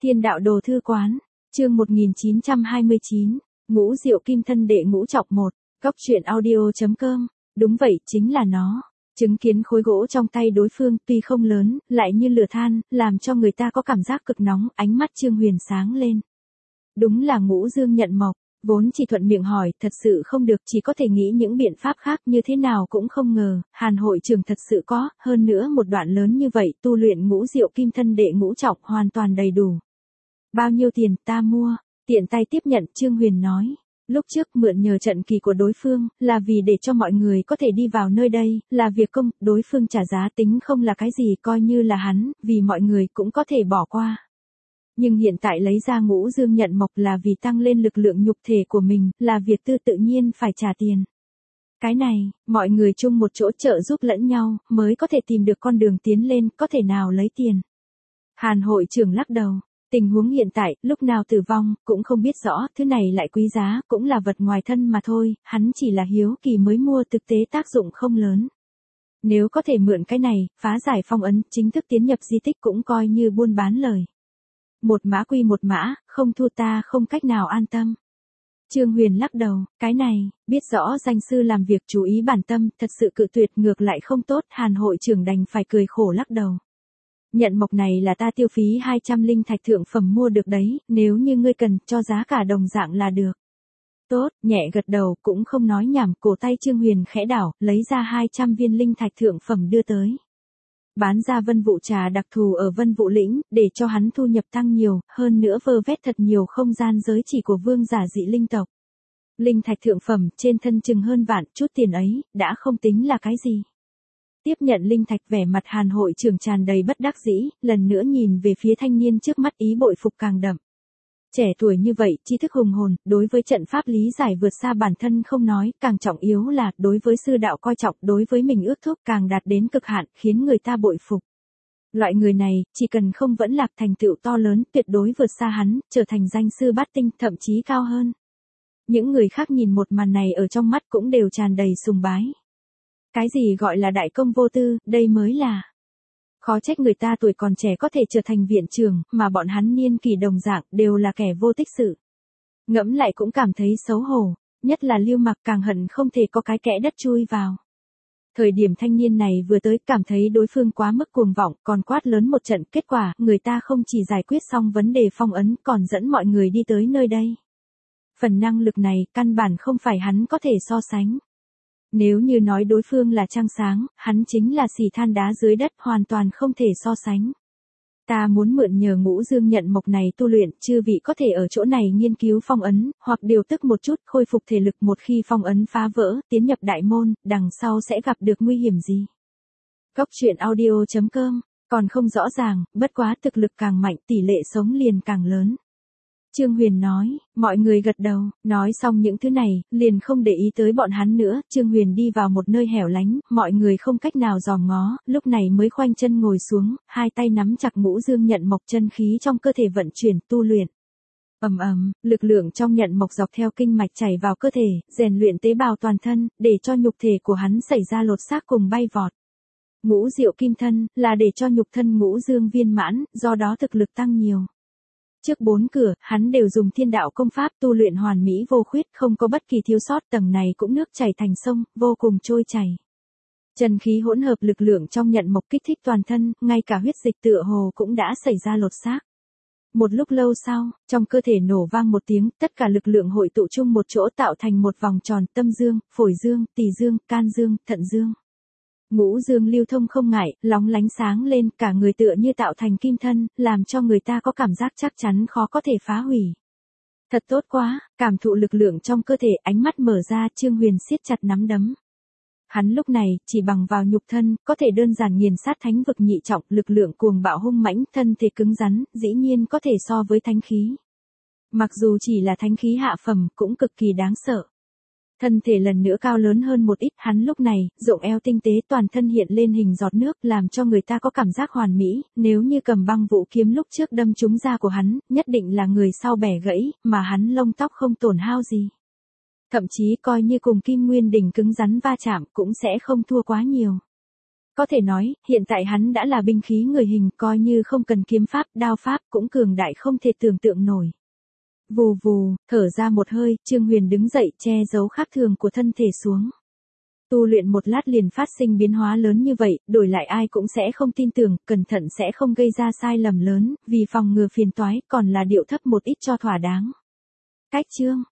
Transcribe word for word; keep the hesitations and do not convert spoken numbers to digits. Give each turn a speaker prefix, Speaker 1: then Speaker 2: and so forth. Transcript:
Speaker 1: Thiên đạo đồ thư quán, chương một nghìn chín trăm hai mươi chín, ngũ diệu kim thân đệ ngũ trọng một, góc truyện audio.com, đúng vậy, chính là nó. Chứng kiến khối gỗ trong tay đối phương tuy không lớn, lại như lửa than, làm cho người ta có cảm giác cực nóng, ánh mắt Trương Huyền sáng lên. Đúng là Ngũ Dương Nhận Mộc, vốn chỉ thuận miệng hỏi, thật sự không được, chỉ có thể nghĩ những biện pháp khác, như thế nào cũng không ngờ, Hàn hội trưởng thật sự có, hơn nữa một đoạn lớn như vậy, tu luyện ngũ diệu kim thân đệ ngũ trọng hoàn toàn đầy đủ. Bao nhiêu tiền ta mua, tiện tay tiếp nhận, Trương Huyền nói. Lúc trước mượn nhờ trận kỳ của đối phương, là vì để cho mọi người có thể đi vào nơi đây, là việc công, đối phương trả giá tính không là cái gì, coi như là hắn, vì mọi người cũng có thể bỏ qua. Nhưng hiện tại lấy ra Ngũ Dương Nhận Mộc là vì tăng lên lực lượng nhục thể của mình, là việc tư tự nhiên phải trả tiền. Cái này, mọi người chung một chỗ trợ giúp lẫn nhau, mới có thể tìm được con đường tiến lên, có thể nào lấy tiền. Hàn hội trưởng lắc đầu. Tình huống hiện tại, lúc nào tử vong, cũng không biết rõ, thứ này lại quý giá, cũng là vật ngoài thân mà thôi, hắn chỉ là hiếu kỳ mới mua, thực tế tác dụng không lớn. Nếu có thể mượn cái này, phá giải phong ấn, chính thức tiến nhập di tích cũng coi như buôn bán lời. Một mã quy một mã, không thua ta không cách nào an tâm. Trương Huyền lắc đầu, cái này, biết rõ danh sư làm việc chú ý bản tâm, thật sự cự tuyệt ngược lại không tốt, Hàn hội trưởng đành phải cười khổ lắc đầu. Nhận mộc này là ta tiêu phí hai trăm linh thạch thượng phẩm mua được đấy, nếu như ngươi cần, cho giá cả đồng dạng là được. Tốt, nhẹ gật đầu, cũng không nói nhảm, cổ tay Trương Huyền khẽ đảo, lấy ra hai trăm viên linh thạch thượng phẩm đưa tới. Bán ra vân vụ trà đặc thù ở vân vụ lĩnh, để cho hắn thu nhập tăng nhiều, hơn nữa vơ vét thật nhiều không gian giới chỉ của vương giả dị linh tộc. Linh thạch thượng phẩm, trên thân chừng hơn vạn, chút tiền ấy, đã không tính là cái gì. Tiếp nhận linh thạch, vẻ mặt Hàn hội trưởng tràn đầy bất đắc dĩ, lần nữa nhìn về phía thanh niên trước mắt, ý bội phục càng đậm. Trẻ tuổi như vậy, tri thức hùng hồn, đối với trận pháp lý giải vượt xa bản thân không nói, càng trọng yếu là, đối với sư đạo coi trọng, đối với mình ước thúc càng đạt đến cực hạn, khiến người ta bội phục. Loại người này, chỉ cần không vẫn lạc thành tựu to lớn, tuyệt đối vượt xa hắn, trở thành danh sư bát tinh, thậm chí cao hơn. Những người khác nhìn một màn này ở trong mắt cũng đều tràn đầy sùng bái. Cái gì gọi là đại công vô tư, đây mới là. Khó trách người ta tuổi còn trẻ có thể trở thành viện trưởng, mà bọn hắn niên kỳ đồng dạng, đều là kẻ vô tích sự. Ngẫm lại cũng cảm thấy xấu hổ, nhất là Lưu Mặc càng hận không thể có cái kẽ đất chui vào. Thời điểm thanh niên này vừa tới, cảm thấy đối phương quá mức cuồng vọng, còn quát lớn một trận, kết quả, người ta không chỉ giải quyết xong vấn đề phong ấn, còn dẫn mọi người đi tới nơi đây. Phần năng lực này, căn bản không phải hắn có thể so sánh. Nếu như nói đối phương là trăng sáng, hắn chính là xì than đá dưới đất, hoàn toàn không thể so sánh. Ta muốn mượn nhờ Ngũ Dương Nhận Mộc này tu luyện, chư vị có thể ở chỗ này nghiên cứu phong ấn, hoặc điều tức một chút, khôi phục thể lực, một khi phong ấn phá vỡ, tiến nhập đại môn, đằng sau sẽ gặp được nguy hiểm gì. Góc truyện audio.com, còn không rõ ràng, bất quá thực lực càng mạnh, tỷ lệ sống liền càng lớn. Trương Huyền nói, mọi người gật đầu, nói xong những thứ này, liền không để ý tới bọn hắn nữa, Trương Huyền đi vào một nơi hẻo lánh, mọi người không cách nào dòm ngó, lúc này mới khoanh chân ngồi xuống, hai tay nắm chặt Ngũ Dương Nhận Mộc, chân khí trong cơ thể vận chuyển, tu luyện. Ầm ầm, lực lượng trong nhận mộc dọc theo kinh mạch chảy vào cơ thể, rèn luyện tế bào toàn thân, để cho nhục thể của hắn xảy ra lột xác cùng bay vọt. Ngũ diệu kim thân, là để cho nhục thân ngũ dương viên mãn, do đó thực lực tăng nhiều. Trước bốn cửa, hắn đều dùng thiên đạo công pháp tu luyện hoàn mỹ vô khuyết, không có bất kỳ thiếu sót, tầng này cũng nước chảy thành sông, vô cùng trôi chảy. Chân khí hỗn hợp lực lượng trong nhận mộc kích thích toàn thân, ngay cả huyết dịch tựa hồ cũng đã xảy ra lột xác. Một lúc lâu sau, trong cơ thể nổ vang một tiếng, tất cả lực lượng hội tụ chung một chỗ tạo thành một vòng tròn, tâm dương, phổi dương, tỳ dương, can dương, thận dương. Ngũ dương lưu thông không ngại, lóng lánh sáng lên, cả người tựa như tạo thành kim thân, làm cho người ta có cảm giác chắc chắn khó có thể phá hủy. Thật tốt quá, cảm thụ lực lượng trong cơ thể, ánh mắt mở ra, Trương Huyền siết chặt nắm đấm. Hắn lúc này, chỉ bằng vào nhục thân, có thể đơn giản nghiền sát thánh vực nhị trọng, lực lượng cuồng bạo hung mãnh, thân thể cứng rắn, dĩ nhiên có thể so với thánh khí. Mặc dù chỉ là thánh khí hạ phẩm, cũng cực kỳ đáng sợ. Thân thể lần nữa cao lớn hơn một ít, hắn lúc này, rộng eo tinh tế, toàn thân hiện lên hình giọt nước, làm cho người ta có cảm giác hoàn mỹ, nếu như cầm băng vũ kiếm lúc trước đâm trúng da của hắn, nhất định là người sau bẻ gãy, mà hắn lông tóc không tổn hao gì. Thậm chí coi như cùng Kim Nguyên Đỉnh cứng rắn va chạm, cũng sẽ không thua quá nhiều. Có thể nói, hiện tại hắn đã là binh khí người hình, coi như không cần kiếm pháp, đao pháp cũng cường đại không thể tưởng tượng nổi. Vù vù, thở ra một hơi, Trương Huyền đứng dậy che giấu khác thường của thân thể xuống. Tu luyện một lát liền phát sinh biến hóa lớn như vậy, đổi lại ai cũng sẽ không tin tưởng, cẩn thận sẽ không gây ra sai lầm lớn, vì phòng ngừa phiền toái còn là điệu thấp một ít cho thỏa đáng. Cách chương